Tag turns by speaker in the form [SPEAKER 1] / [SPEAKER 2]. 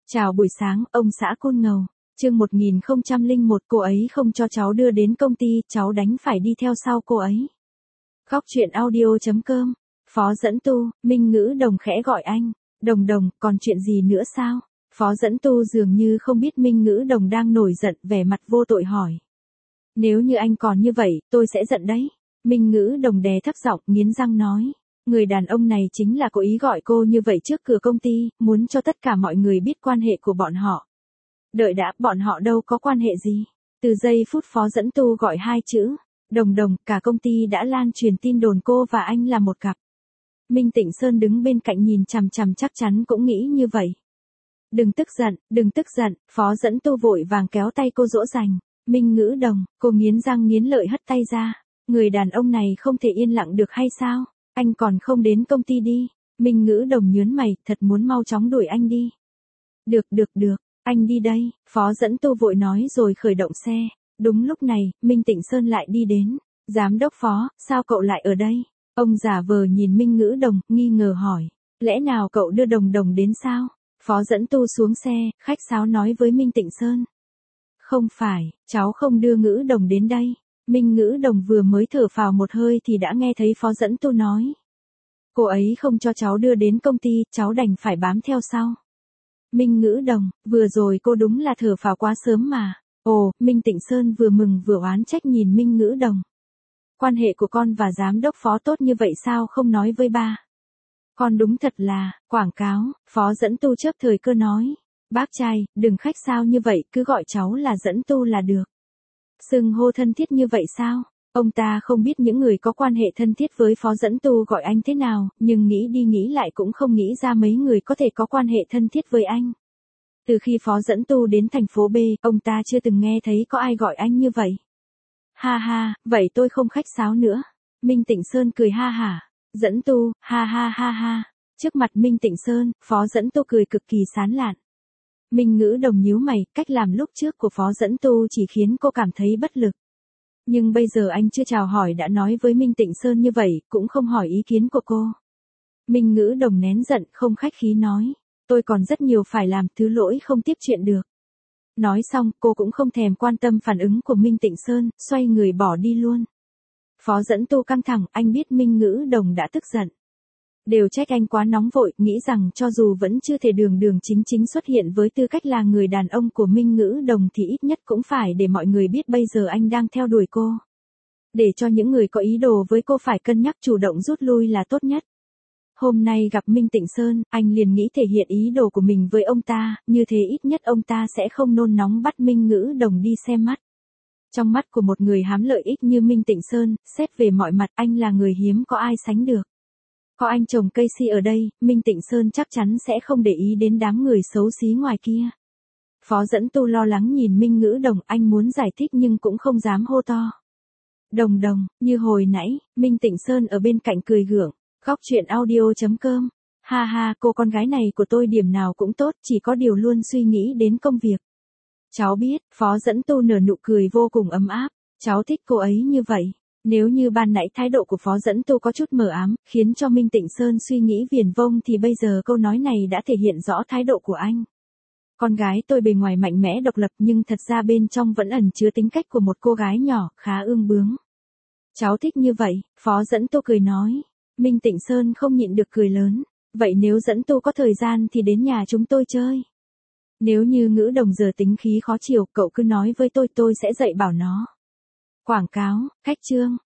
[SPEAKER 1] Chào buổi sáng, ông xã Côn Ngầu. Chương 1001, cô ấy không cho cháu đưa đến công ty, cháu đành phải đi theo sau cô ấy. Góc truyện audio.com. Phó Dẫn Tu, Minh Ngữ Đồng khẽ gọi anh. Đồng Đồng, còn chuyện gì nữa sao? Phó Dẫn Tu dường như không biết Minh Ngữ Đồng đang nổi giận, vẻ mặt vô tội hỏi. Nếu như anh còn như vậy, tôi sẽ giận đấy. Minh Ngữ Đồng đè thấp giọng, nghiến răng nói. Người đàn ông này chính là cố ý gọi cô như vậy trước cửa công ty, muốn cho tất cả mọi người biết quan hệ của bọn họ. Đợi đã, bọn họ đâu có quan hệ gì. Từ giây phút Phó Dẫn Tu gọi hai chữ, Đồng Đồng, cả công ty đã lan truyền tin đồn cô và anh là một cặp. Minh Tịnh Sơn đứng bên cạnh nhìn chằm chằm chắc chắn cũng nghĩ như vậy. Đừng tức giận, Phó Dẫn Tu vội vàng kéo tay cô dỗ dành. Minh Ngữ Đồng, cô nghiến răng nghiến lợi hất tay ra. Người đàn ông này không thể yên lặng được hay sao? Anh còn không đến công ty đi. Minh Ngữ Đồng nhớn mày, thật muốn mau chóng đuổi anh đi. Được, anh đi đây, Phó Dẫn Tu vội nói rồi khởi động xe. Đúng lúc này, Minh Tịnh Sơn lại đi đến. Giám đốc Phó, sao cậu lại ở đây? Ông giả vờ nhìn Minh Ngữ Đồng, nghi ngờ hỏi. Lẽ nào cậu đưa Đồng Đồng đến sao? Phó Dẫn Tu xuống xe, khách sáo nói với Minh Tịnh Sơn. Không phải, cháu không đưa Ngữ Đồng đến đây. Minh Ngữ Đồng vừa mới thở phào một hơi thì đã nghe thấy Phó Dẫn Tu nói. Cô ấy không cho cháu đưa đến công ty, cháu đành phải bám theo sau. Minh Ngữ Đồng, vừa rồi cô đúng là thở phào quá sớm mà. Ồ, Minh Tịnh Sơn vừa mừng vừa oán trách nhìn Minh Ngữ Đồng. Quan hệ của con và giám đốc Phó tốt như vậy sao không nói với ba? Con đúng thật là, quảng cáo, Phó Dẫn Tu chớp thời cơ nói. Bác trai, đừng khách sáo như vậy, cứ gọi cháu là Dẫn Tu là được. Xưng hô thân thiết như vậy sao? Ông ta không biết những người có quan hệ thân thiết với Phó Dẫn Tu gọi anh thế nào, nhưng nghĩ đi nghĩ lại cũng không nghĩ ra mấy người có thể có quan hệ thân thiết với anh. Từ khi Phó Dẫn Tu đến thành phố B, ông ta chưa từng nghe thấy có ai gọi anh như vậy. Ha ha, vậy tôi không khách sáo nữa. Minh Tịnh Sơn cười ha hả. Dẫn Tu, ha ha ha ha. Trước mặt Minh Tịnh Sơn, Phó Dẫn Tu cười cực kỳ sán lạn. Minh Ngữ Đồng nhíu mày, cách làm lúc trước của Phó Dẫn Tu chỉ khiến cô cảm thấy bất lực. Nhưng bây giờ anh chưa chào hỏi đã nói với Minh Tịnh Sơn như vậy, cũng không hỏi ý kiến của cô. Minh Ngữ Đồng nén giận, không khách khí nói. Tôi còn rất nhiều phải làm, thứ lỗi không tiếp chuyện được. Nói xong, cô cũng không thèm quan tâm phản ứng của Minh Tịnh Sơn, xoay người bỏ đi luôn. Phó Dẫn Tu căng thẳng, anh biết Minh Ngữ Đồng đã tức giận. Đều trách anh quá nóng vội, nghĩ rằng cho dù vẫn chưa thể đường chính xuất hiện với tư cách là người đàn ông của Minh Ngữ Đồng thì ít nhất cũng phải để mọi người biết bây giờ anh đang theo đuổi cô. Để cho những người có ý đồ với cô phải cân nhắc chủ động rút lui là tốt nhất. Hôm nay gặp Minh Tịnh Sơn, anh liền nghĩ thể hiện ý đồ của mình với ông ta, như thế ít nhất ông ta sẽ không nôn nóng bắt Minh Ngữ Đồng đi xem mắt. Trong mắt của một người hám lợi ích như Minh Tịnh Sơn, xét về mọi mặt anh là người hiếm có ai sánh được. Có anh chồng cây si ở đây, Minh Tịnh Sơn chắc chắn sẽ không để ý đến đám người xấu xí ngoài kia. Phó Dẫn Tu lo lắng nhìn Minh Ngữ Đồng, anh muốn giải thích nhưng cũng không dám hô to. Đồng Đồng, như hồi nãy, Minh Tịnh Sơn ở bên cạnh cười gượng. Góc truyện audio.com. Ha ha, cô con gái này của tôi điểm nào cũng tốt, chỉ có điều luôn suy nghĩ đến công việc. Cháu biết, Phó Dẫn Tu nở nụ cười vô cùng ấm áp. Cháu thích cô ấy như vậy. Nếu như ban nãy thái độ của Phó Dẫn Tu có chút mờ ám, khiến cho Minh Tịnh Sơn suy nghĩ viển vông thì bây giờ câu nói này đã thể hiện rõ thái độ của anh. Con gái tôi bề ngoài mạnh mẽ độc lập nhưng thật ra bên trong vẫn ẩn chứa tính cách của một cô gái nhỏ, khá ương bướng. Cháu thích như vậy, Phó Dẫn Tu cười nói. Minh Tịnh Sơn không nhịn được cười lớn. Vậy nếu Dẫn Tu có thời gian thì đến nhà chúng tôi chơi. Nếu như Ngữ Đồng giờ tính khí khó chịu, cậu cứ nói với tôi sẽ dạy bảo nó. Quảng cáo, khách trương.